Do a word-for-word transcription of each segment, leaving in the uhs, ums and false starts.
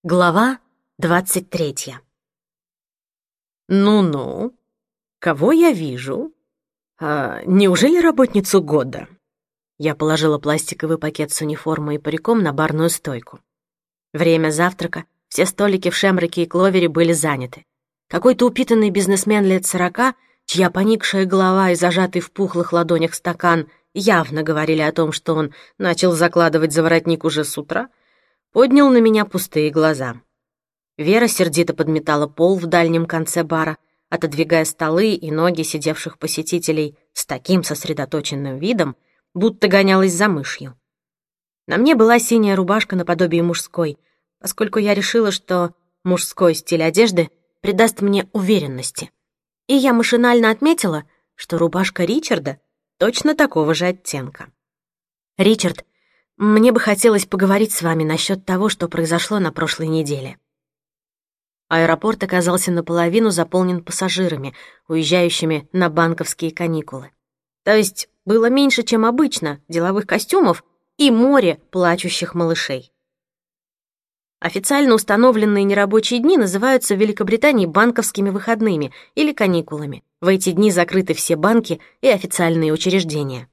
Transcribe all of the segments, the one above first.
Глава двадцать третья. «Ну-ну, кого я вижу? А, неужели работницу года?» Я положила пластиковый пакет с униформой и париком на барную стойку. Время завтрака, все столики в Шембреке и Кловере были заняты. Какой-то упитанный бизнесмен лет сорока, чья поникшая голова и зажатый в пухлых ладонях стакан явно говорили о том, что он начал закладывать за воротник уже с утра, поднял на меня пустые глаза. Вера сердито подметала пол в дальнем конце бара, отодвигая столы и ноги сидевших посетителей с таким сосредоточенным видом, будто гонялась за мышью. На мне была синяя рубашка наподобие мужской, поскольку я решила, что мужской стиль одежды придаст мне уверенности. И я машинально отметила, что рубашка Ричарда точно такого же оттенка. «Ричард, мне бы хотелось поговорить с вами насчет того, что произошло на прошлой неделе». Аэропорт оказался наполовину заполнен пассажирами, уезжающими на банковские каникулы. То есть было меньше, чем обычно, деловых костюмов и море плачущих малышей. Официально установленные нерабочие дни называются в Великобритании банковскими выходными или каникулами. В эти дни закрыты все банки и официальные учреждения.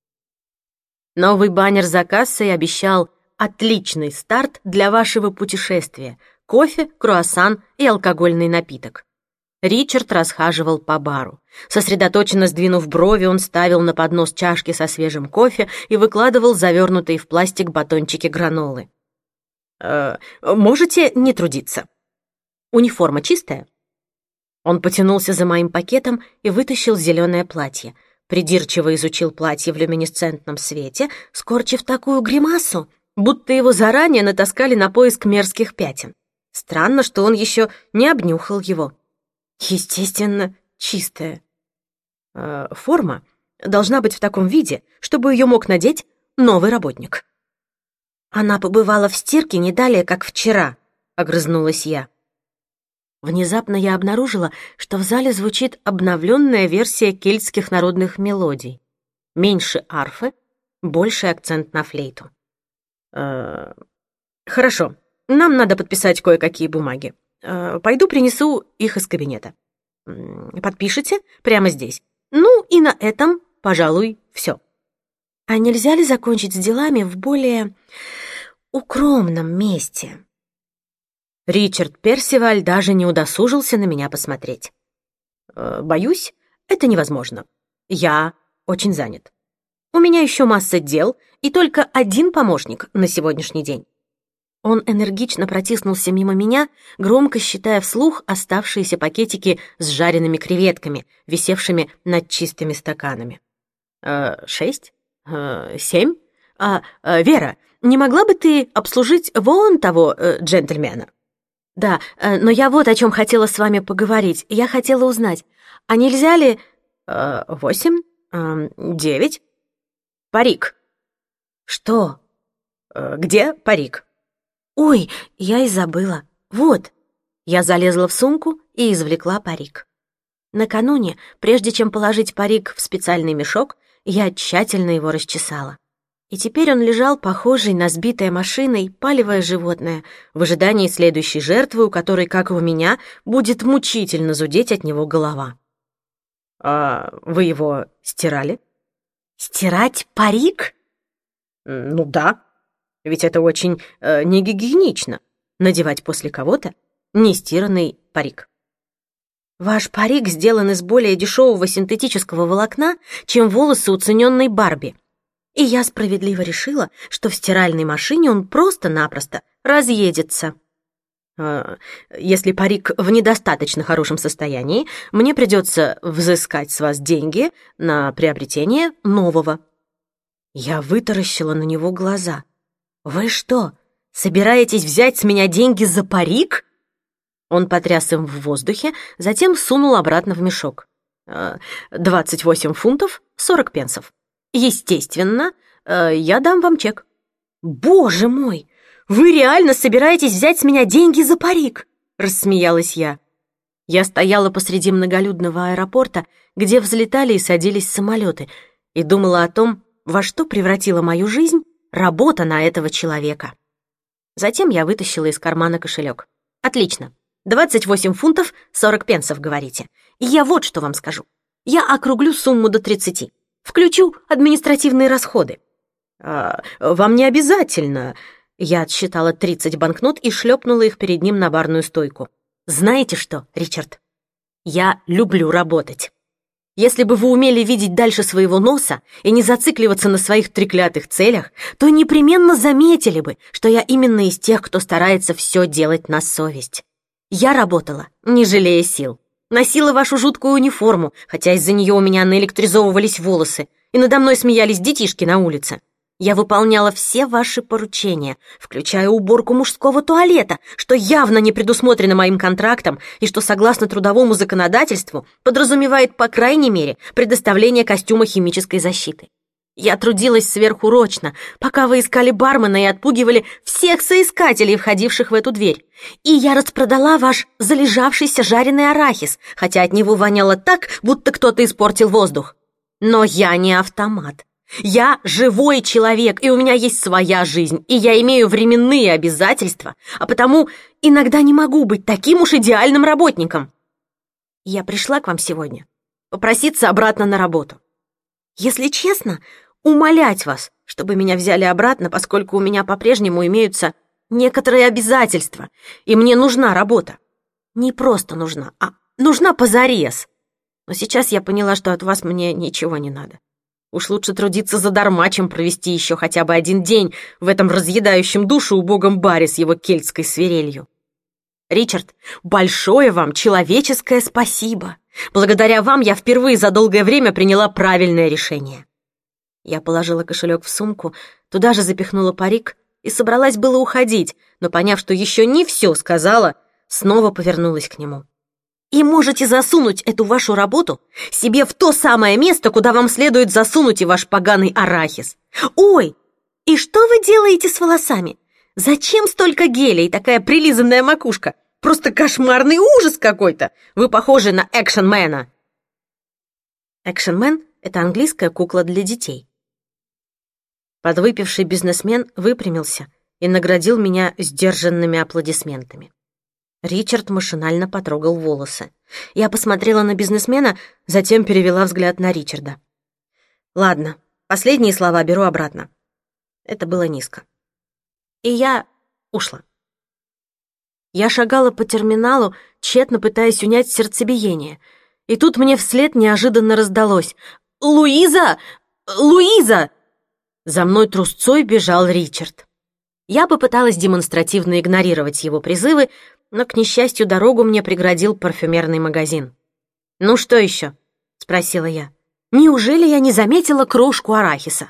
Новый баннер за кассой обещал отличный старт для вашего путешествия: кофе, круассан и алкогольный напиток. Ричард расхаживал по бару. Сосредоточенно сдвинув брови, он ставил на поднос чашки со свежим кофе и выкладывал завернутые в пластик батончики гранолы. «Э, можете не трудиться. Униформа чистая?» Он потянулся за моим пакетом и вытащил зеленое платье. Придирчиво изучил платье в люминесцентном свете, скорчив такую гримасу, будто его заранее натаскали на поиск мерзких пятен. Странно, что он еще не обнюхал его. Естественно, чистая. Э, форма должна быть в таком виде, чтобы ее мог надеть новый работник. «Она побывала в стирке не далее, как вчера», — огрызнулась я. Внезапно я обнаружила, что в зале звучит обновленная версия кельтских народных мелодий. Меньше арфы, больше акцент на флейту. Э, хорошо, нам надо подписать кое-какие бумаги. Э, пойду принесу их из кабинета. Подпишите прямо здесь. Ну и на этом, пожалуй, все. А нельзя ли закончить с делами в более укромном месте? Ричард Персиваль даже не удосужился на меня посмотреть. Э, боюсь, это невозможно. Я очень занят. У меня еще масса дел и только один помощник на сегодняшний день. Он энергично протиснулся мимо меня, громко считая вслух оставшиеся пакетики с жареными креветками, висевшими над чистыми стаканами. «Э, шесть? Э, семь? А, э, Вера, не могла бы ты обслужить вон того э, джентльмена?» «Да, э, но я вот о чем хотела с вами поговорить. Я хотела узнать, а нельзя ли...» э, «Восемь? Э, девять? Парик». «Что?» э, «Где парик?» «Ой, я и забыла. Вот». Я залезла в сумку и извлекла парик. Накануне, прежде чем положить парик в специальный мешок, я тщательно его расчесала. И теперь он лежал, похожий на сбитое машиной палевое животное, в ожидании следующей жертвы, у которой, как и у меня, будет мучительно зудеть от него голова. «А вы его стирали?» «Стирать парик?» «Ну да, ведь это очень э, негигиенично — надевать после кого-то нестиранный парик». «Ваш парик сделан из более дешевого синтетического волокна, чем волосы уцененной Барби. И я справедливо решила, что в стиральной машине он просто-напросто разъедется. Э, если парик в недостаточно хорошем состоянии, мне придется взыскать с вас деньги на приобретение нового». Я вытаращила на него глаза. «Вы что, собираетесь взять с меня деньги за парик?» Он потряс им в воздухе, затем сунул обратно в мешок. Э, «двадцать восемь фунтов сорок пенсов. Естественно, э, я дам вам чек». «Боже мой! Вы реально собираетесь взять с меня деньги за парик?» — рассмеялась я. Я стояла посреди многолюдного аэропорта, где взлетали и садились самолеты, и думала о том, во что превратила мою жизнь работа на этого человека. Затем я вытащила из кармана кошелек. Отлично. двадцать восемь фунтов сорок пенсов, говорите. И я вот что вам скажу. Я округлю сумму до тридцати. Включу административные расходы. А, вам не обязательно. Я отсчитала тридцать банкнот и шлепнула их перед ним на барную стойку. Знаете что, Ричард? Я люблю работать. Если бы вы умели видеть дальше своего носа и не зацикливаться на своих треклятых целях, то непременно заметили бы, что я именно из тех, кто старается все делать на совесть. Я работала, не жалея сил. Носила вашу жуткую униформу, хотя из-за нее у меня наэлектризовывались волосы, и надо мной смеялись детишки на улице. Я выполняла все ваши поручения, включая уборку мужского туалета, что явно не предусмотрено моим контрактом и что, согласно трудовому законодательству, подразумевает, по крайней мере, предоставление костюма химической защиты. Я трудилась сверхурочно, пока вы искали бармена и отпугивали всех соискателей, входивших в эту дверь. И я распродала ваш залежавшийся жареный арахис, хотя от него воняло так, будто кто-то испортил воздух. Но я не автомат. Я живой человек, и у меня есть своя жизнь, и я имею временные обязательства, а потому иногда не могу быть таким уж идеальным работником. Я пришла к вам сегодня попроситься обратно на работу. Если честно, умолять вас, чтобы меня взяли обратно, поскольку у меня по-прежнему имеются некоторые обязательства, и мне нужна работа. Не просто нужна, а нужна позарез. Но сейчас я поняла, что от вас мне ничего не надо. Уж лучше трудиться задарма, чем провести еще хотя бы один день в этом разъедающем душу убогом баре с его кельтской свирелью. Ричард, большое вам человеческое спасибо. Благодаря вам я впервые за долгое время приняла правильное решение. Я положила кошелек в сумку, туда же запихнула парик и собралась было уходить, но, поняв, что еще не все сказала, снова повернулась к нему. И можете засунуть эту вашу работу себе в то самое место, куда вам следует засунуть и ваш поганый арахис. Ой, и что вы делаете с волосами? Зачем столько геля и такая прилизанная макушка? Просто кошмарный ужас какой-то. Вы похожи на экшенмена. Экшенмен — это английская кукла для детей. Подвыпивший бизнесмен выпрямился и наградил меня сдержанными аплодисментами. Ричард машинально потрогал волосы. Я посмотрела на бизнесмена, затем перевела взгляд на Ричарда. Ладно, последние слова беру обратно. Это было низко. И я ушла. Я шагала по терминалу, тщетно пытаясь унять сердцебиение. И тут мне вслед неожиданно раздалось: «Луиза! Луиза!» За мной трусцой бежал Ричард. Я попыталась демонстративно игнорировать его призывы, но, к несчастью, дорогу мне преградил парфюмерный магазин. «Ну что еще?» — спросила я. «Неужели я не заметила крошку арахиса?»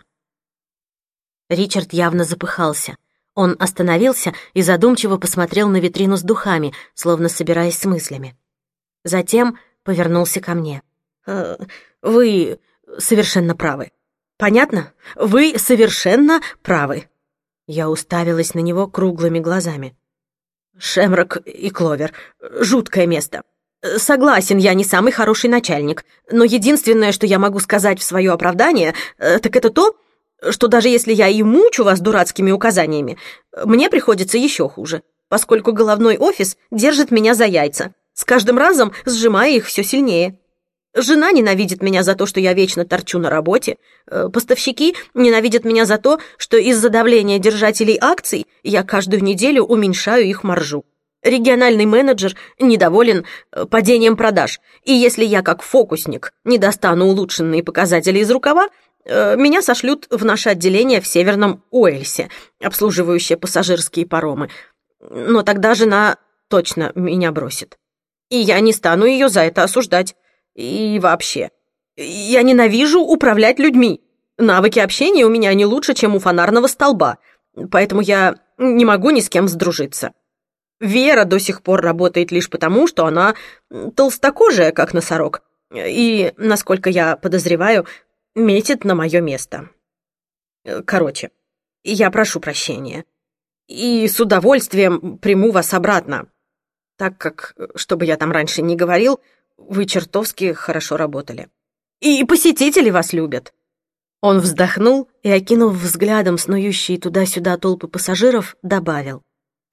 Ричард явно запыхался. Он остановился и задумчиво посмотрел на витрину с духами, словно собираясь с мыслями. Затем повернулся ко мне. «Э, «Вы совершенно правы. Понятно? Вы совершенно правы». Я уставилась на него круглыми глазами. «Шемрок и Кловер. Жуткое место. Согласен, я не самый хороший начальник, но единственное, что я могу сказать в свое оправдание, так это то, что даже если я и мучу вас дурацкими указаниями, мне приходится еще хуже, поскольку головной офис держит меня за яйца, с каждым разом сжимая их все сильнее. Жена ненавидит меня за то, что я вечно торчу на работе. Поставщики ненавидят меня за то, что из-за давления держателей акций я каждую неделю уменьшаю их маржу. Региональный менеджер недоволен падением продаж. И если я, как фокусник, не достану улучшенные показатели из рукава, меня сошлют в наше отделение в Северном Уэльсе, обслуживающее пассажирские паромы. Но тогда жена точно меня бросит. И я не стану ее за это осуждать. И вообще, я ненавижу управлять людьми. Навыки общения у меня не лучше, чем у фонарного столба, поэтому я не могу ни с кем сдружиться. Вера до сих пор работает лишь потому, что она толстокожая, как носорог, и, насколько я подозреваю, метит на мое место. Короче, я прошу прощения. И с удовольствием приму вас обратно, так как, что бы я там раньше не говорил, вы чертовски хорошо работали. И посетители вас любят». Он вздохнул и, окинув взглядом снующие туда-сюда толпы пассажиров, добавил: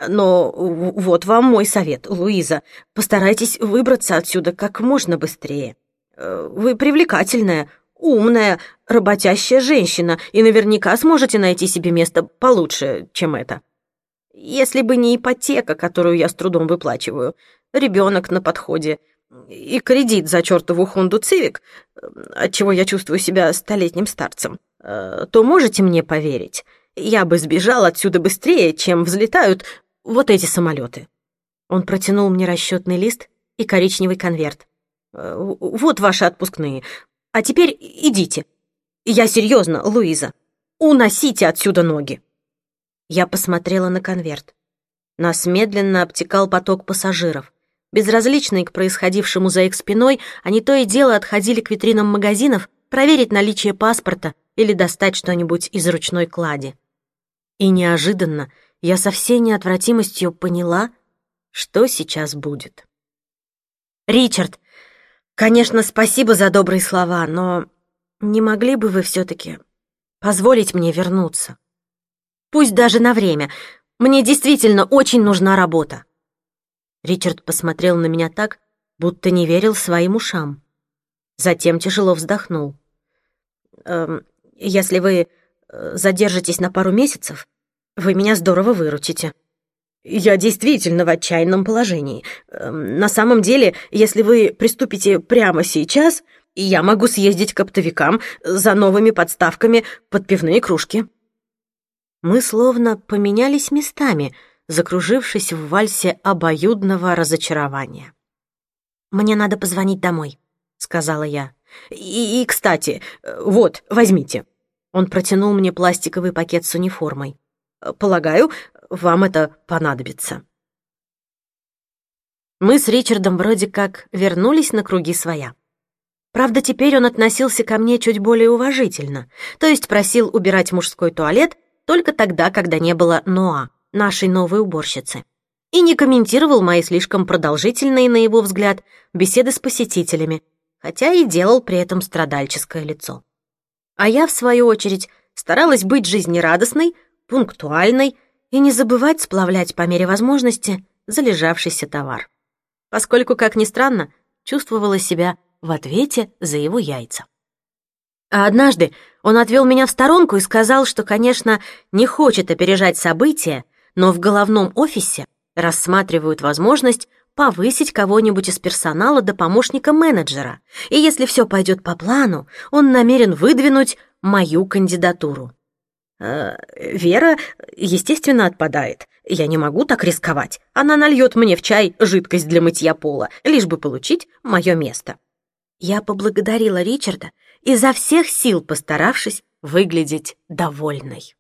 Но вот вам мой совет, Луиза. Постарайтесь выбраться отсюда как можно быстрее. Вы привлекательная, умная, работящая женщина и наверняка сможете найти себе место получше, чем это. Если бы не ипотека, которую я с трудом выплачиваю, ребенок на подходе и кредит за чертову Хонду Цивик, отчего я чувствую себя столетним старцем, то можете мне поверить, я бы сбежал отсюда быстрее, чем взлетают вот эти самолеты. Он протянул мне расчетный лист и коричневый конверт. Вот ваши отпускные. А теперь идите. Я серьезно, Луиза. Уносите отсюда ноги. Я посмотрела на конверт. Нас медленно обтекал поток пассажиров. Безразличные к происходившему за их спиной, они то и дело отходили к витринам магазинов проверить наличие паспорта или достать что-нибудь из ручной клади. И неожиданно я со всей неотвратимостью поняла, что сейчас будет. «Ричард, конечно, спасибо за добрые слова, но не могли бы вы все-таки позволить мне вернуться? Пусть даже на время. Мне действительно очень нужна работа». Ричард посмотрел на меня так, будто не верил своим ушам. Затем тяжело вздохнул. «Эм, если вы задержитесь на пару месяцев, вы меня здорово выручите. Я действительно в отчаянном положении. На самом деле, если вы приступите прямо сейчас, я могу съездить к оптовикам за новыми подставками под пивные кружки». Мы словно поменялись местами, закружившись в вальсе обоюдного разочарования. «Мне надо позвонить домой», — сказала я. «И, и, кстати, вот, возьмите». Он протянул мне пластиковый пакет с униформой. «Полагаю, вам это понадобится». Мы с Ричардом вроде как вернулись на круги своя. Правда, теперь он относился ко мне чуть более уважительно, то есть просил убирать мужской туалет только тогда, когда не было Ноа, нашей новой уборщицы, и не комментировал мои слишком продолжительные, на его взгляд, беседы с посетителями, хотя и делал при этом страдальческое лицо. А я, в свою очередь, старалась быть жизнерадостной, пунктуальной и не забывать сплавлять по мере возможности залежавшийся товар, поскольку, как ни странно, чувствовала себя в ответе за его яйца. А однажды он отвел меня в сторонку и сказал, что, конечно, не хочет опережать события, но в головном офисе рассматривают возможность повысить кого-нибудь из персонала до помощника менеджера, и если все пойдет по плану, он намерен выдвинуть мою кандидатуру. Э, Вера, естественно, отпадает. Я не могу так рисковать. Она нальет мне в чай жидкость для мытья пола, лишь бы получить мое место. Я поблагодарила Ричарда, изо всех сил постаравшись выглядеть довольной.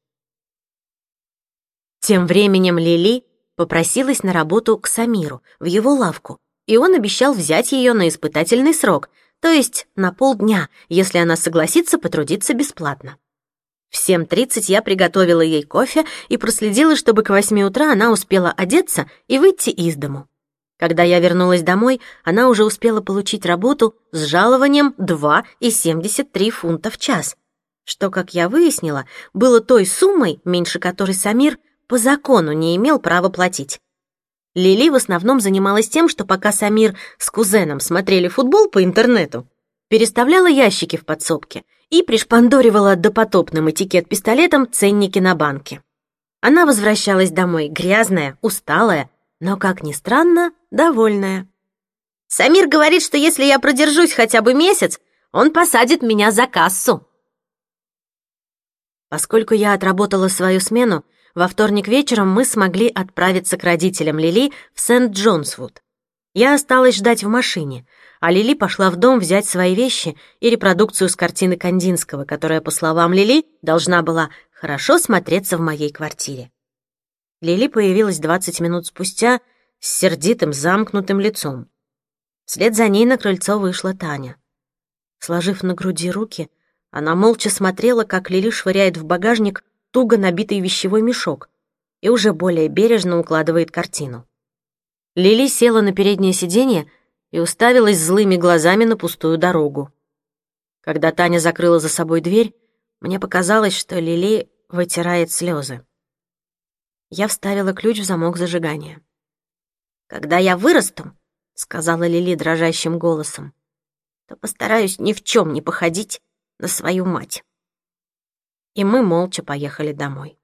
Тем временем Лили попросилась на работу к Самиру в его лавку, и он обещал взять ее на испытательный срок, то есть на полдня, если она согласится потрудиться бесплатно. В семь тридцать я приготовила ей кофе и проследила, чтобы к восьми утра она успела одеться и выйти из дому. Когда я вернулась домой, она уже успела получить работу с жалованием два и семьдесят три фунта в час, что, как я выяснила, было той суммой, меньше которой Самир по закону не имел права платить. Лили в основном занималась тем, что пока Самир с кузеном смотрели футбол по интернету, переставляла ящики в подсобке и пришпандоривала допотопным этикет-пистолетом ценники на банке. Она возвращалась домой грязная, усталая, но, как ни странно, довольная. «Самир говорит, что если я продержусь хотя бы месяц, он посадит меня за кассу». Поскольку я отработала свою смену, во вторник вечером мы смогли отправиться к родителям Лили в Сент-Джонсвуд. Я осталась ждать в машине, а Лили пошла в дом взять свои вещи и репродукцию с картины Кандинского, которая, по словам Лили, должна была хорошо смотреться в моей квартире. Лили появилась двадцать минут спустя с сердитым замкнутым лицом. Вслед за ней на крыльцо вышла Таня. Сложив на груди руки, она молча смотрела, как Лили швыряет в багажник туго набитый вещевой мешок и уже более бережно укладывает картину. Лили села на переднее сиденье и уставилась злыми глазами на пустую дорогу. Когда Таня закрыла за собой дверь, мне показалось, что Лили вытирает слезы. Я вставила ключ в замок зажигания. «Когда я вырасту, — сказала Лили дрожащим голосом, — то постараюсь ни в чем не походить на свою мать». И мы молча поехали домой.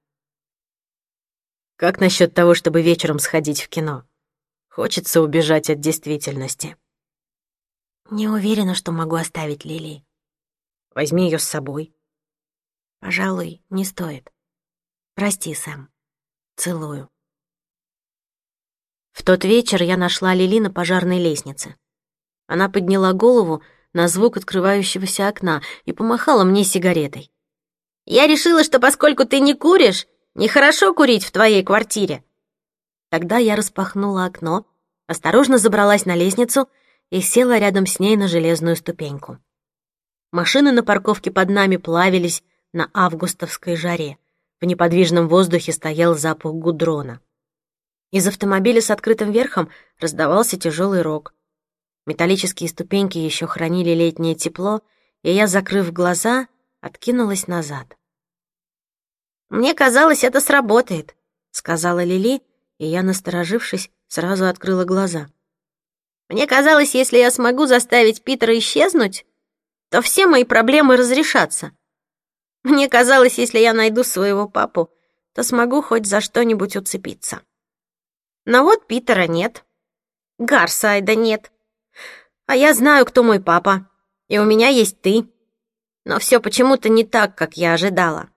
«Как насчет того, чтобы вечером сходить в кино? Хочется убежать от действительности». Не уверена, что могу оставить Лили. «Возьми ее с собой». Пожалуй, не стоит. Прости, Сэм. Целую. В тот вечер я нашла Лили на пожарной лестнице. Она подняла голову на звук открывающегося окна и помахала мне сигаретой. «Я решила, что поскольку ты не куришь, нехорошо курить в твоей квартире». Тогда я распахнула окно, осторожно забралась на лестницу и села рядом с ней на железную ступеньку. Машины на парковке под нами плавились на августовской жаре. В неподвижном воздухе стоял запах гудрона. Из автомобиля с открытым верхом раздавался тяжелый рок. Металлические ступеньки еще хранили летнее тепло, и я, закрыв глаза, откинулась назад. «Мне казалось, это сработает», — сказала Лили, и я, насторожившись, сразу открыла глаза. «Мне казалось, если я смогу заставить Питера исчезнуть, то все мои проблемы разрешатся. Мне казалось, если я найду своего папу, то смогу хоть за что-нибудь уцепиться. Но вот Питера нет, Гарсайда нет, а я знаю, кто мой папа, и у меня есть ты. Но все почему-то не так, как я ожидала».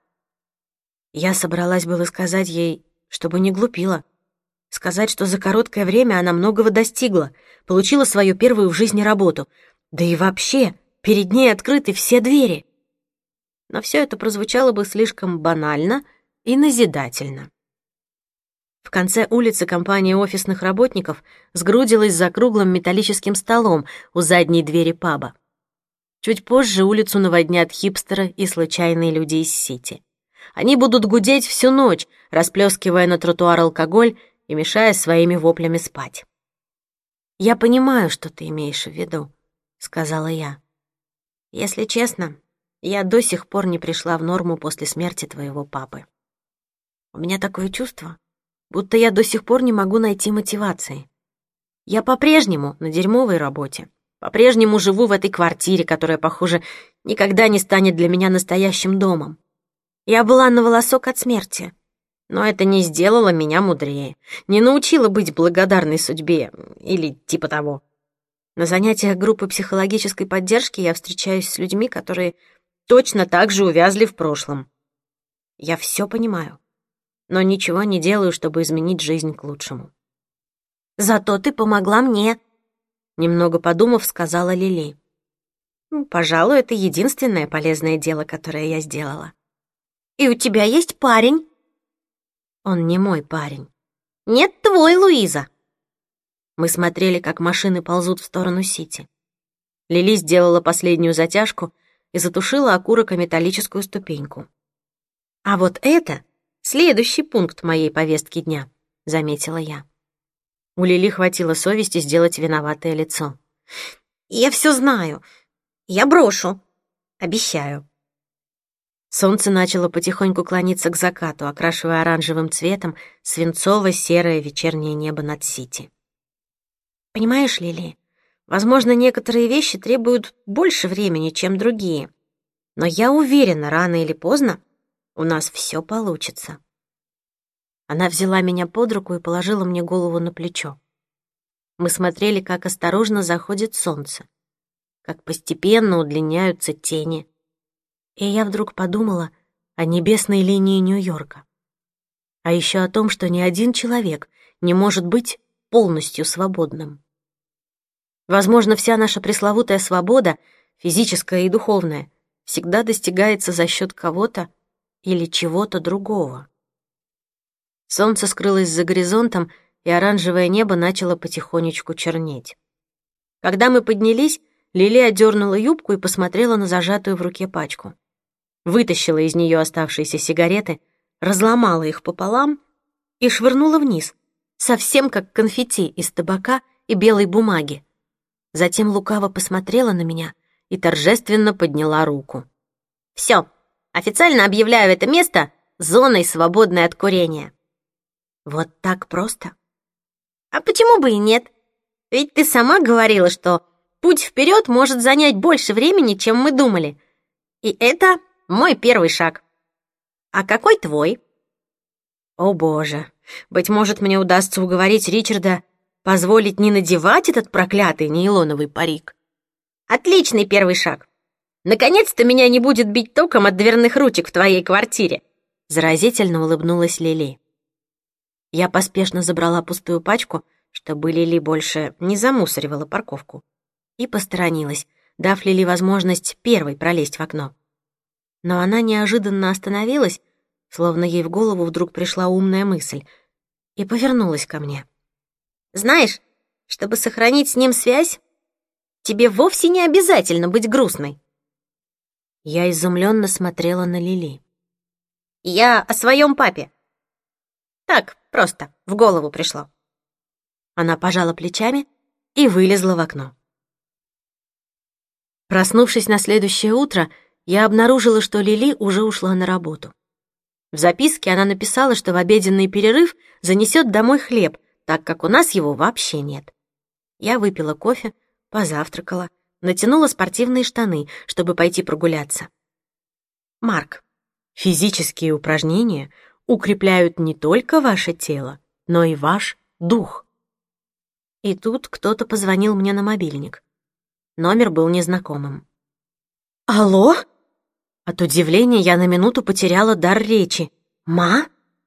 Я собралась было сказать ей, чтобы не глупила, сказать, что за короткое время она многого достигла, получила свою первую в жизни работу, да и вообще перед ней открыты все двери. Но все это прозвучало бы слишком банально и назидательно. В конце улицы компания офисных работников сгрудилась за круглым металлическим столом у задней двери паба. Чуть позже улицу наводнят хипстеры и случайные люди из Сити. Они будут гудеть всю ночь, расплескивая на тротуар алкоголь и мешая своими воплями спать. «Я понимаю, что ты имеешь в виду», — сказала я. «Если честно, я до сих пор не пришла в норму после смерти твоего папы. У меня такое чувство, будто я до сих пор не могу найти мотивации. Я по-прежнему на дерьмовой работе, по-прежнему живу в этой квартире, которая, похоже, никогда не станет для меня настоящим домом. Я была на волосок от смерти, но это не сделало меня мудрее, не научило быть благодарной судьбе или типа того. На занятиях группы психологической поддержки я встречаюсь с людьми, которые точно так же увязли в прошлом. Я все понимаю, но ничего не делаю, чтобы изменить жизнь к лучшему». «Зато ты помогла мне», — немного подумав, сказала Лили. «Пожалуй, это единственное полезное дело, которое я сделала». «И у тебя есть парень?» «Он не мой парень». «Нет, твой, Луиза». Мы смотрели, как машины ползут в сторону Сити. Лили сделала последнюю затяжку и затушила окурок о металлическую ступеньку. «А вот это следующий пункт моей повестки дня», — заметила я. У Лили хватило совести сделать виноватое лицо. «Я все знаю. Я брошу. Обещаю». Солнце начало потихоньку клониться к закату, окрашивая оранжевым цветом свинцово-серое вечернее небо над Сити. «Понимаешь, Лили, возможно, некоторые вещи требуют больше времени, чем другие. Но я уверена, рано или поздно у нас все получится». Она взяла меня под руку и положила мне голову на плечо. Мы смотрели, как осторожно заходит солнце, как постепенно удлиняются тени. И я вдруг подумала о небесной линии Нью-Йорка. А еще о том, что ни один человек не может быть полностью свободным. Возможно, вся наша пресловутая свобода, физическая и духовная, всегда достигается за счет кого-то или чего-то другого. Солнце скрылось за горизонтом, и оранжевое небо начало потихонечку чернеть. Когда мы поднялись, Лили одернула юбку и посмотрела на зажатую в руке пачку. Вытащила из нее оставшиеся сигареты, разломала их пополам и швырнула вниз, совсем как конфетти из табака и белой бумаги. Затем лукаво посмотрела на меня и торжественно подняла руку. «Все, официально объявляю это место зоной, свободной от курения». Вот так просто? А почему бы и нет? Ведь ты сама говорила, что путь вперед может занять больше времени, чем мы думали. И это мой первый шаг. А какой твой? О боже, быть может, мне удастся уговорить Ричарда позволить не надевать этот проклятый нейлоновый парик. Отличный первый шаг. Наконец-то меня не будет бить током от дверных ручек в твоей квартире. Заразительно улыбнулась Лили. Я поспешно забрала пустую пачку, чтобы Лили больше не замусоривала парковку, и посторонилась, дав Лили возможность первой пролезть в окно. Но она неожиданно остановилась, словно ей в голову вдруг пришла умная мысль, и повернулась ко мне. Знаешь, чтобы сохранить с ним связь, тебе вовсе не обязательно быть грустной. Я изумленно смотрела на Лили. Я о своем папе. Так, просто, в голову пришло. Она пожала плечами и вылезла в окно. Проснувшись на следующее утро, я обнаружила, что Лили уже ушла на работу. В записке она написала, что в обеденный перерыв занесет домой хлеб, так как у нас его вообще нет. Я выпила кофе, позавтракала, натянула спортивные штаны, чтобы пойти прогуляться. Марк, физические упражнения укрепляют не только ваше тело, но и ваш дух. И тут кто-то позвонил мне на мобильник. Номер был незнакомым. «Алло?» От удивления я на минуту потеряла дар речи. «Ма?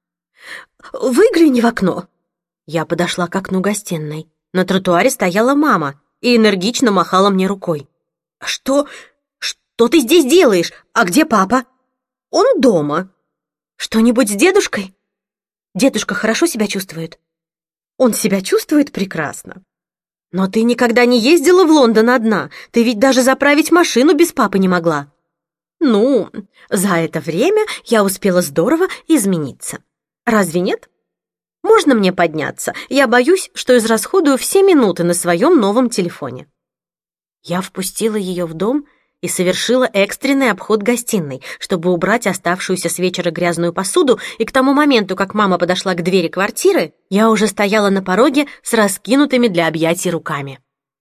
Выгляни в окно!» Я подошла к окну гостиной. На тротуаре стояла мама и энергично махала мне рукой. «Что? Что ты здесь делаешь? А где папа?» «Он дома». «Что-нибудь с дедушкой?» «Дедушка хорошо себя чувствует?» «Он себя чувствует прекрасно». «Но ты никогда не ездила в Лондон одна. Ты ведь даже заправить машину без папы не могла». «Ну, за это время я успела здорово измениться. Разве нет? Можно мне подняться? Я боюсь, что израсходую все минуты на своем новом телефоне». Я впустила ее в дом и совершила экстренный обход гостиной, чтобы убрать оставшуюся с вечера грязную посуду, и к тому моменту, как мама подошла к двери квартиры, я уже стояла на пороге с раскинутыми для объятий руками.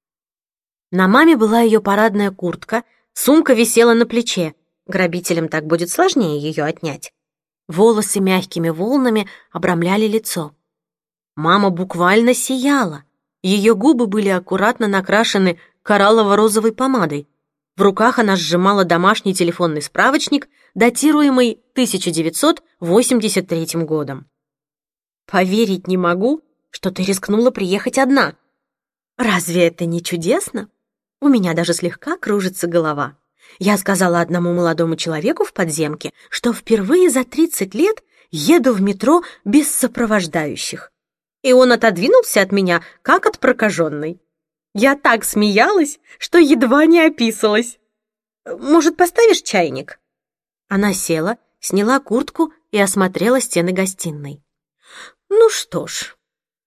На маме была ее парадная куртка, сумка висела на плече. Грабителям так будет сложнее ее отнять. Волосы мягкими волнами обрамляли лицо. Мама буквально сияла. Ее губы были аккуратно накрашены кораллово-розовой помадой. В руках она сжимала домашний телефонный справочник, датируемый тысяча девятьсот восемьдесят третьим годом. «Поверить не могу, что ты рискнула приехать одна. Разве это не чудесно? У меня даже слегка кружится голова. Я сказала одному молодому человеку в подземке, что впервые за тридцать лет еду в метро без сопровождающих. И он отодвинулся от меня, как от прокаженной. Я так смеялась, что едва не описалась. Может, поставишь чайник?» Она села, сняла куртку и осмотрела стены гостиной. «Ну что ж,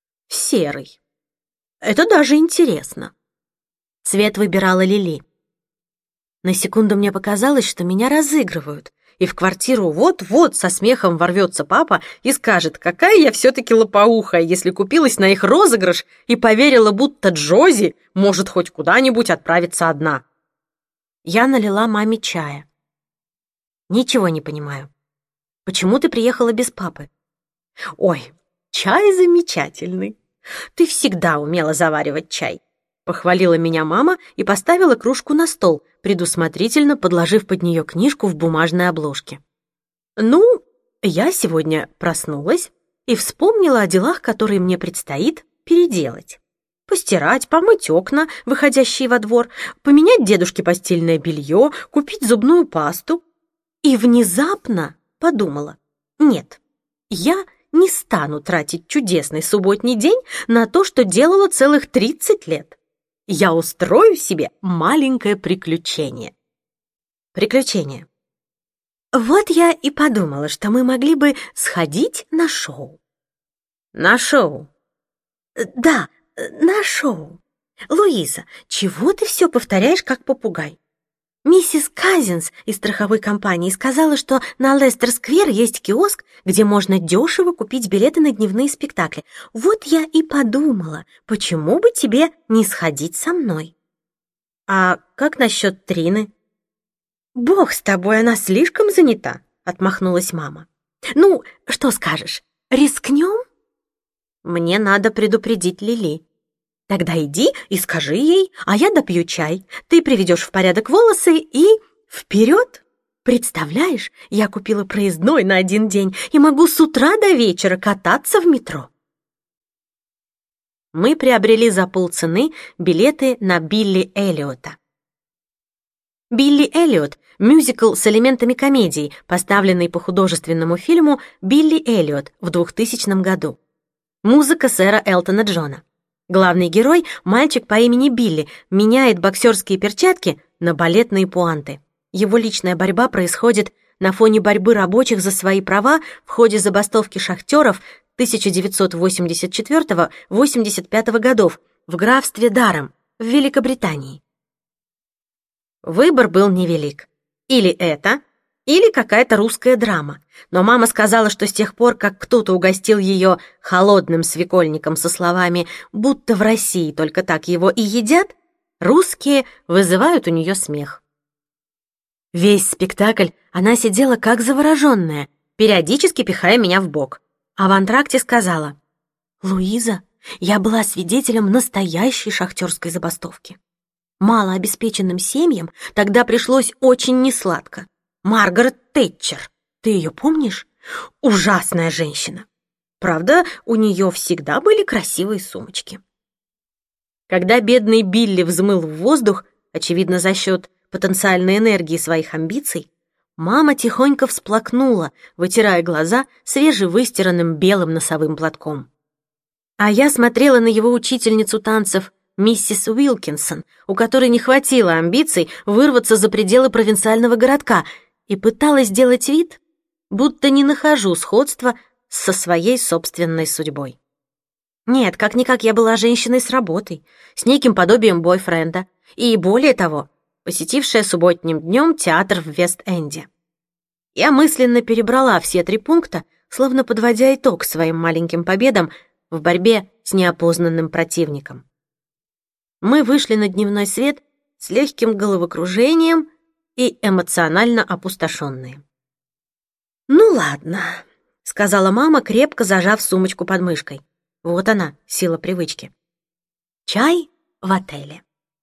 серый. Это даже интересно». Цвет выбирала Лили. На секунду мне показалось, что меня разыгрывают, и в квартиру вот-вот со смехом ворвется папа и скажет, какая я все-таки лопоухая, если купилась на их розыгрыш и поверила, будто Джози может хоть куда-нибудь отправиться одна. Я налила маме чая. «Ничего не понимаю. Почему ты приехала без папы?» «Ой, чай замечательный. Ты всегда умела заваривать чай», — похвалила меня мама и поставила кружку на стол, предусмотрительно подложив под нее книжку в бумажной обложке. «Ну, я сегодня проснулась и вспомнила о делах, которые мне предстоит переделать. Постирать, помыть окна, выходящие во двор, поменять дедушке постельное белье, купить зубную пасту. И внезапно подумала, нет, я не стану тратить чудесный субботний день на то, что делала целых тридцать лет. Я устрою себе маленькое приключение». Приключение. Вот я и подумала, что мы могли бы сходить на шоу. На шоу? Да, на шоу. Луиза, чего ты все повторяешь, как попугай? Миссис Казинс из страховой компании сказала, что на Лестер-сквер есть киоск, где можно дешево купить билеты на дневные спектакли. Вот я и подумала, почему бы тебе не сходить со мной? А как насчет Трины? Бог с тобой, она слишком занята, отмахнулась мама. Ну, что скажешь, рискнем? Мне надо предупредить Лили. Тогда иди и скажи ей, а я допью чай. Ты приведешь в порядок волосы и вперед! Представляешь, я купила проездной на один день и могу с утра до вечера кататься в метро. Мы приобрели за полцены билеты на Билли Эллиота. Билли Эллиот — мюзикл с элементами комедии, поставленный по художественному фильму «Билли Эллиот» в двухтысячном году. Музыка сэра Элтона Джона. Главный герой, мальчик по имени Билли, меняет боксерские перчатки на балетные пуанты. Его личная борьба происходит на фоне борьбы рабочих за свои права в ходе забастовки шахтеров тысяча девятьсот восемьдесят четвёртого — восемьдесят пятого годов в графстве Дарем в Великобритании. Выбор был невелик. Или это, или какая-то русская драма. Но мама сказала, что с тех пор, как кто-то угостил ее холодным свекольником со словами «будто в России только так его и едят», русские вызывают у нее смех. Весь спектакль она сидела как завороженная, периодически пихая меня в бок. А в антракте сказала: «Луиза, я была свидетелем настоящей шахтерской забастовки. Малообеспеченным семьям тогда пришлось очень несладко. Маргарет Тэтчер, ты ее помнишь? Ужасная женщина. Правда, у нее всегда были красивые сумочки». Когда бедный Билли взмыл в воздух, очевидно, за счет потенциальной энергии своих амбиций, мама тихонько всплакнула, вытирая глаза свежевыстиранным белым носовым платком. А я смотрела на его учительницу танцев миссис Уилкинсон, у которой не хватило амбиций вырваться за пределы провинциального городка, и пыталась сделать вид, будто не нахожу сходства со своей собственной судьбой. Нет, как-никак я была женщиной с работой, с неким подобием бойфренда, и, более того, посетившая субботним днем театр в Вест-Энде. Я мысленно перебрала все три пункта, словно подводя итог своим маленьким победам в борьбе с неопознанным противником. Мы вышли на дневной свет с легким головокружением и эмоционально опустошенные. «Ну ладно», — сказала мама, крепко зажав сумочку под мышкой. Вот она, сила привычки. «Чай в отеле.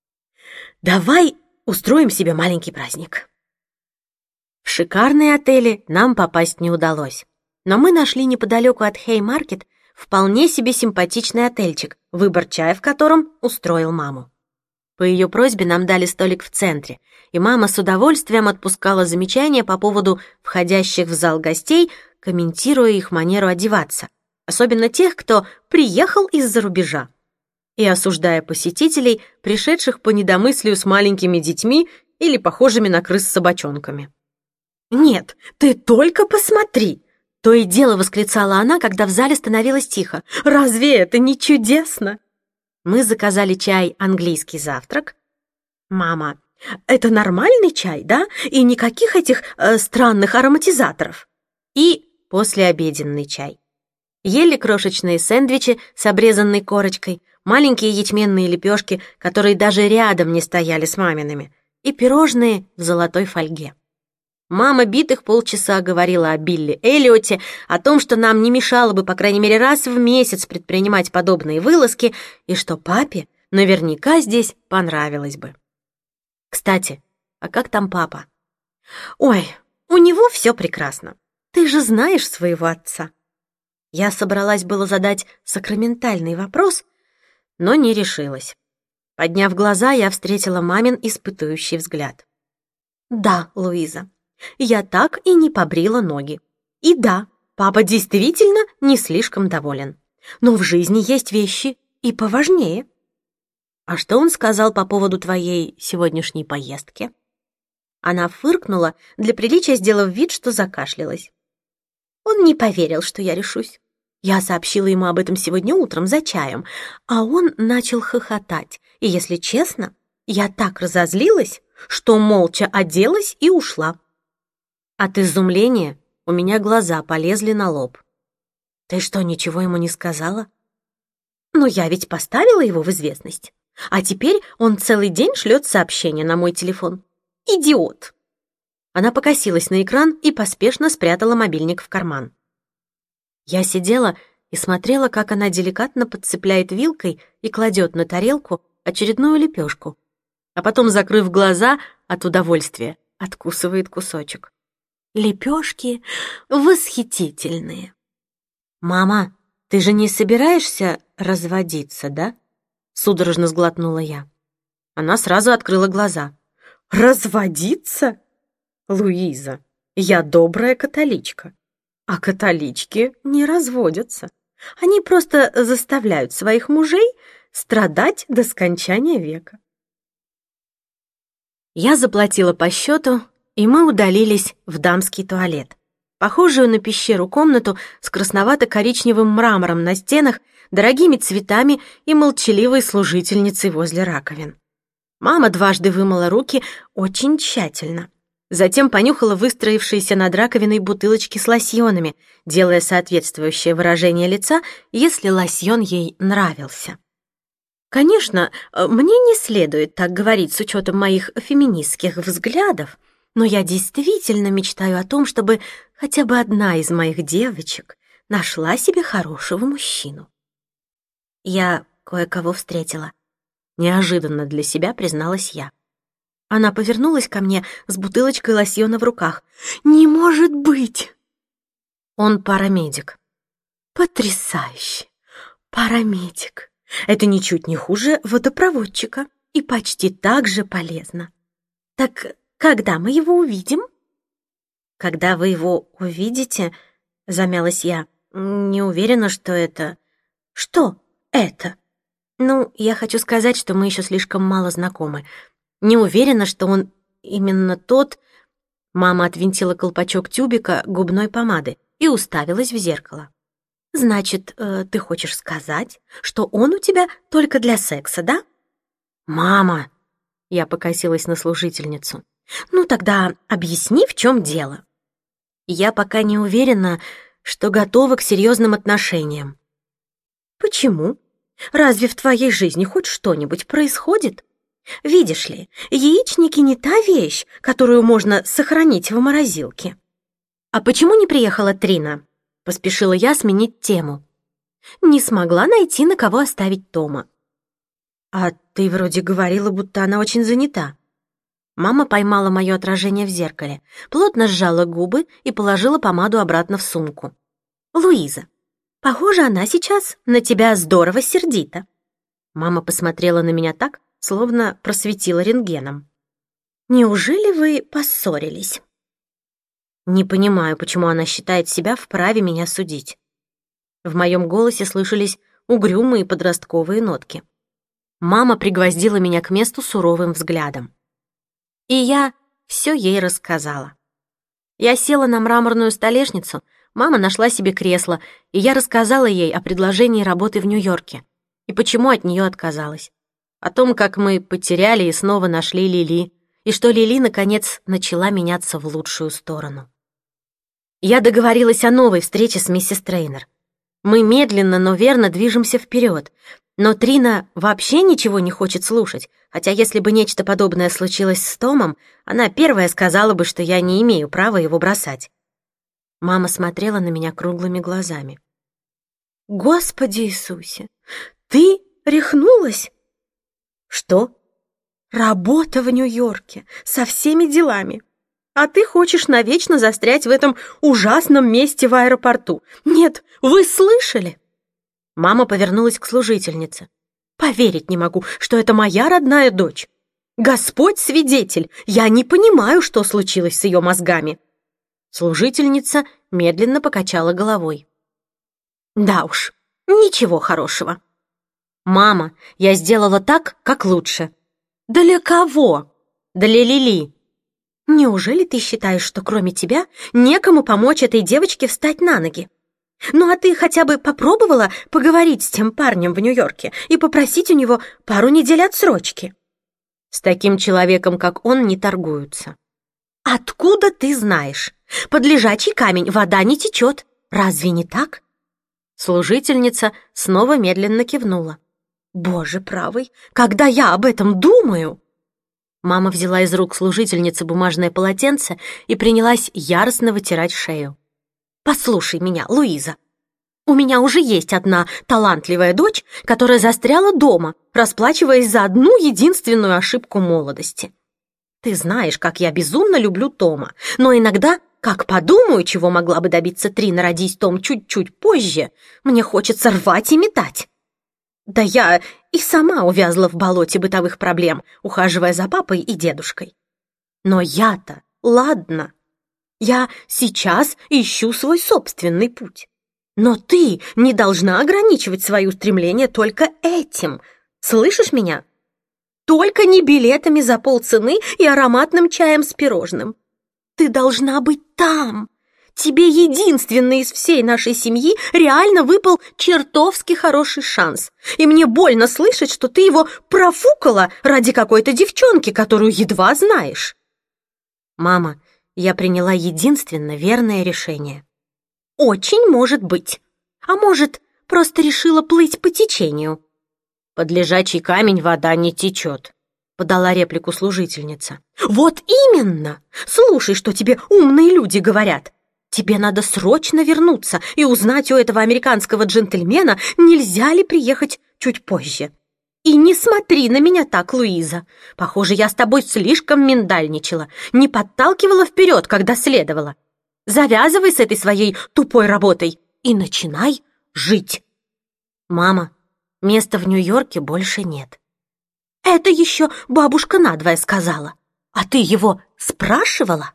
Давай устроим себе маленький праздник». В шикарные отели нам попасть не удалось, но мы нашли неподалеку от Хей-маркет вполне себе симпатичный отельчик, выбор чая в котором устроил маму. По ее просьбе нам дали столик в центре, и мама с удовольствием отпускала замечания по поводу входящих в зал гостей, комментируя их манеру одеваться, особенно тех, кто приехал из-за рубежа, и осуждая посетителей, пришедших по недомыслию с маленькими детьми или похожими на крыс с собачонками. «Нет, ты только посмотри!» То и дело восклицала она, когда в зале становилось тихо. «Разве это не чудесно?» Мы заказали чай «Английский завтрак». «Мама, это нормальный чай, да? И никаких этих э, странных ароматизаторов?» И послеобеденный чай. Ели крошечные сэндвичи с обрезанной корочкой, маленькие ячменные лепешки, которые даже рядом не стояли с мамиными, и пирожные в золотой фольге. Мама битых полчаса говорила о Билли Эллиоте, о том, что нам не мешало бы, по крайней мере, раз в месяц предпринимать подобные вылазки, и что папе наверняка здесь понравилось бы. Кстати, а как там папа? Ой, у него все прекрасно. Ты же знаешь своего отца. Я собралась было задать сакраментальный вопрос, но не решилась. Подняв глаза, я встретила мамин испытующий взгляд. Да, Луиза, я так и не побрила ноги. И да, папа действительно не слишком доволен. Но в жизни есть вещи и поважнее. А что он сказал по поводу твоей сегодняшней поездки? Она фыркнула, для приличия сделав вид, что закашлялась. Он не поверил, что я решусь. Я сообщила ему об этом сегодня утром за чаем, а он начал хохотать. И, если честно, я так разозлилась, что молча оделась и ушла». От изумления у меня глаза полезли на лоб. «Ты что, ничего ему не сказала?» «Но я ведь поставила его в известность. А теперь он целый день шлет сообщения на мой телефон. Идиот!» Она покосилась на экран и поспешно спрятала мобильник в карман. Я сидела и смотрела, как она деликатно подцепляет вилкой и кладет на тарелку очередную лепешку, а потом, закрыв глаза от удовольствия, откусывает кусочек. Лепешки восхитительные. «Мама, ты же не собираешься разводиться, да?» Судорожно сглотнула я. Она сразу открыла глаза. «Разводиться? Луиза, я добрая католичка, а католички не разводятся. Они просто заставляют своих мужей страдать до скончания века». Я заплатила по счету, и мы удалились в дамский туалет, похожую на пещеру комнату с красновато-коричневым мрамором на стенах, дорогими цветами и молчаливой служительницей возле раковин. Мама дважды вымыла руки очень тщательно. Затем понюхала выстроившиеся над раковиной бутылочки с лосьонами, делая соответствующее выражение лица, если лосьон ей нравился. Конечно, мне не следует так говорить с учетом моих феминистских взглядов, но я действительно мечтаю о том, чтобы хотя бы одна из моих девочек нашла себе хорошего мужчину. Я кое-кого встретила. Неожиданно для себя призналась я. Она повернулась ко мне с бутылочкой лосьона в руках. «Не может быть!» Он парамедик. «Потрясающе! Парамедик! Это ничуть не хуже водопроводчика и почти так же полезно. Так когда мы его увидим?» «Когда вы его увидите?» — замялась я. «Не уверена, что это...» «Что это?» «Ну, я хочу сказать, что мы еще слишком мало знакомы. Не уверена, что он именно тот...» Мама отвинтила колпачок тюбика губной помады и уставилась в зеркало. «Значит, э, ты хочешь сказать, что он у тебя только для секса, да?» «Мама!» — я покосилась на служительницу. «Ну тогда объясни, в чем дело». «Я пока не уверена, что готова к серьезным отношениям». «Почему? Разве в твоей жизни хоть что-нибудь происходит? Видишь ли, яичники не та вещь, которую можно сохранить в морозилке». «А почему не приехала Трина?» Поспешила я сменить тему. «Не смогла найти, на кого оставить Тома». «А ты вроде говорила, будто она очень занята». Мама поймала мое отражение в зеркале, плотно сжала губы и положила помаду обратно в сумку. «Луиза, похоже, она сейчас на тебя здорово сердита». Мама посмотрела на меня так, словно просветила рентгеном. «Неужели вы поссорились?» Не понимаю, почему она считает себя вправе меня судить. В моем голосе слышались угрюмые подростковые нотки. Мама пригвоздила меня к месту суровым взглядом. И я все ей рассказала. Я села на мраморную столешницу, мама нашла себе кресло, и я рассказала ей о предложении работы в Нью-Йорке и почему от нее отказалась. О том, как мы потеряли и снова нашли Лили, и что Лили, наконец, начала меняться в лучшую сторону. Я договорилась о новой встрече с миссис Трейнер. Мы медленно, но верно движемся вперед, но Трина вообще ничего не хочет слушать, хотя если бы нечто подобное случилось с Томом, она первая сказала бы, что я не имею права его бросать. Мама смотрела на меня круглыми глазами. «Господи Иисусе, ты рехнулась?» «Что?» «Работа в Нью-Йорке, со всеми делами. А ты хочешь навечно застрять в этом ужасном месте в аэропорту. Нет, вы слышали?» Мама повернулась к служительнице. «Поверить не могу, что это моя родная дочь. Господь свидетель, я не понимаю, что случилось с ее мозгами». Служительница медленно покачала головой. «Да уж, ничего хорошего». «Мама, я сделала так, как лучше». «Для кого?» «Для Лили». «Неужели ты считаешь, что кроме тебя некому помочь этой девочке встать на ноги? Ну а ты хотя бы попробовала поговорить с тем парнем в Нью-Йорке и попросить у него пару недель отсрочки?» С таким человеком, как он, не торгуются. Откуда ты знаешь? Под лежачий камень вода не течет. Разве не так? Служительница снова медленно кивнула. Боже правый, когда я об этом думаю... Мама взяла из рук служительницы бумажное полотенце и принялась яростно вытирать шею. «Послушай меня, Луиза. У меня уже есть одна талантливая дочь, которая застряла дома, расплачиваясь за одну единственную ошибку молодости. Ты знаешь, как я безумно люблю Тома, но иногда, как подумаю, чего могла бы добиться Трина, родись Том чуть-чуть позже, мне хочется рвать и метать. Да я и сама увязла в болоте бытовых проблем, ухаживая за папой и дедушкой. Но я-то, ладно, я сейчас ищу свой собственный путь. Но ты не должна ограничивать свои устремления только этим. Слышишь меня? Только не билетами за полцены и ароматным чаем с пирожным. Ты должна быть там. Тебе единственный из всей нашей семьи реально выпал чертовски хороший шанс. И мне больно слышать, что ты его профукала ради какой-то девчонки, которую едва знаешь. Мама, я приняла единственно верное решение. Очень может быть. А может, просто решила плыть по течению. Под лежачий камень вода не течет, подала реплику служительница. Вот именно! Слушай, что тебе умные люди говорят. Тебе надо срочно вернуться и узнать у этого американского джентльмена, нельзя ли приехать чуть позже. И не смотри на меня так, Луиза. Похоже, я с тобой слишком миндальничала, не подталкивала вперед, когда следовало. Завязывай с этой своей тупой работой и начинай жить. Мама, места в Нью-Йорке больше нет. Это еще бабушка надвое сказала. А ты его спрашивала?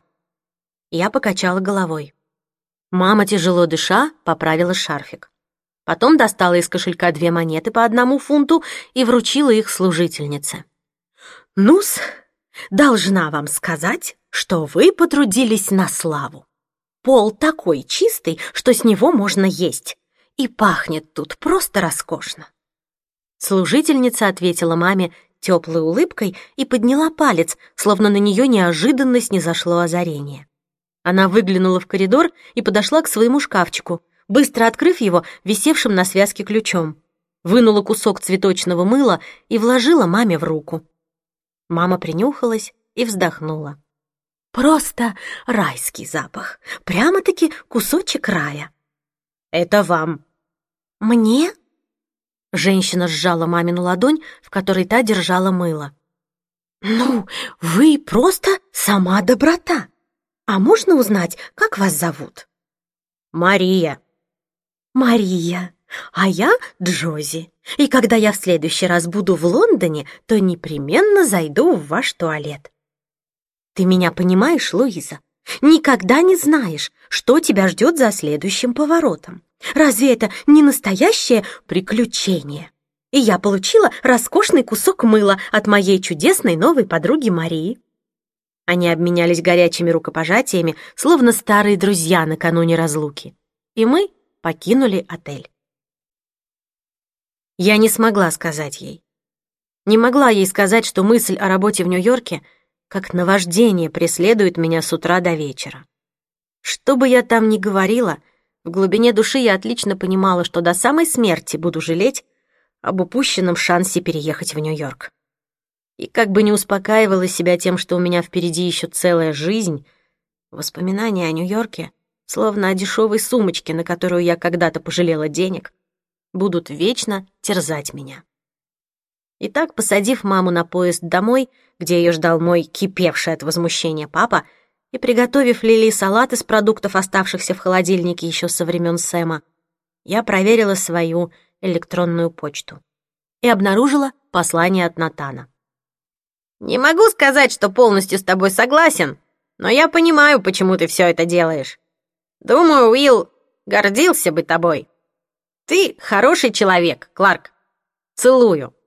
Я покачала головой. Мама, тяжело дыша, поправила шарфик. Потом достала из кошелька две монеты по одному фунту и вручила их служительнице. «Ну-с, должна вам сказать, что вы потрудились на славу. Пол такой чистый, что с него можно есть, и пахнет тут просто роскошно». Служительница ответила маме теплой улыбкой и подняла палец, словно на нее неожиданно снизошло озарение. Она выглянула в коридор и подошла к своему шкафчику, быстро открыв его висевшим на связке ключом. Вынула кусок цветочного мыла и вложила маме в руку. Мама принюхалась и вздохнула. «Просто райский запах, прямо-таки кусочек рая». «Это вам». «Мне?» Женщина сжала мамину ладонь, в которой та держала мыло. «Ну, вы просто сама доброта. А можно узнать, как вас зовут?» «Мария». «Мария, а я Джози. И когда я в следующий раз буду в Лондоне, то непременно зайду в ваш туалет». Ты меня понимаешь, Луиза? Никогда не знаешь, что тебя ждет за следующим поворотом. Разве это не настоящее приключение? И я получила роскошный кусок мыла от моей чудесной новой подруги Марии. Они обменялись горячими рукопожатиями, словно старые друзья накануне разлуки. И мы покинули отель. Я не смогла сказать ей. Не могла ей сказать, что мысль о работе в Нью-Йорке как наваждение преследует меня с утра до вечера. Что бы я там ни говорила, в глубине души я отлично понимала, что до самой смерти буду жалеть об упущенном шансе переехать в Нью-Йорк. И как бы не успокаивала себя тем, что у меня впереди еще целая жизнь, воспоминания о Нью-Йорке, словно о дешевой сумочке, на которую я когда-то пожалела денег, будут вечно терзать меня. Итак, посадив маму на поезд домой, где ее ждал мой кипевший от возмущения папа, и приготовив Лили салат из продуктов, оставшихся в холодильнике еще со времен Сэма, я проверила свою электронную почту и обнаружила послание от Натана. «Не могу сказать, что полностью с тобой согласен, но я понимаю, почему ты все это делаешь. Думаю, Уилл гордился бы тобой. Ты хороший человек, Кларк. Целую».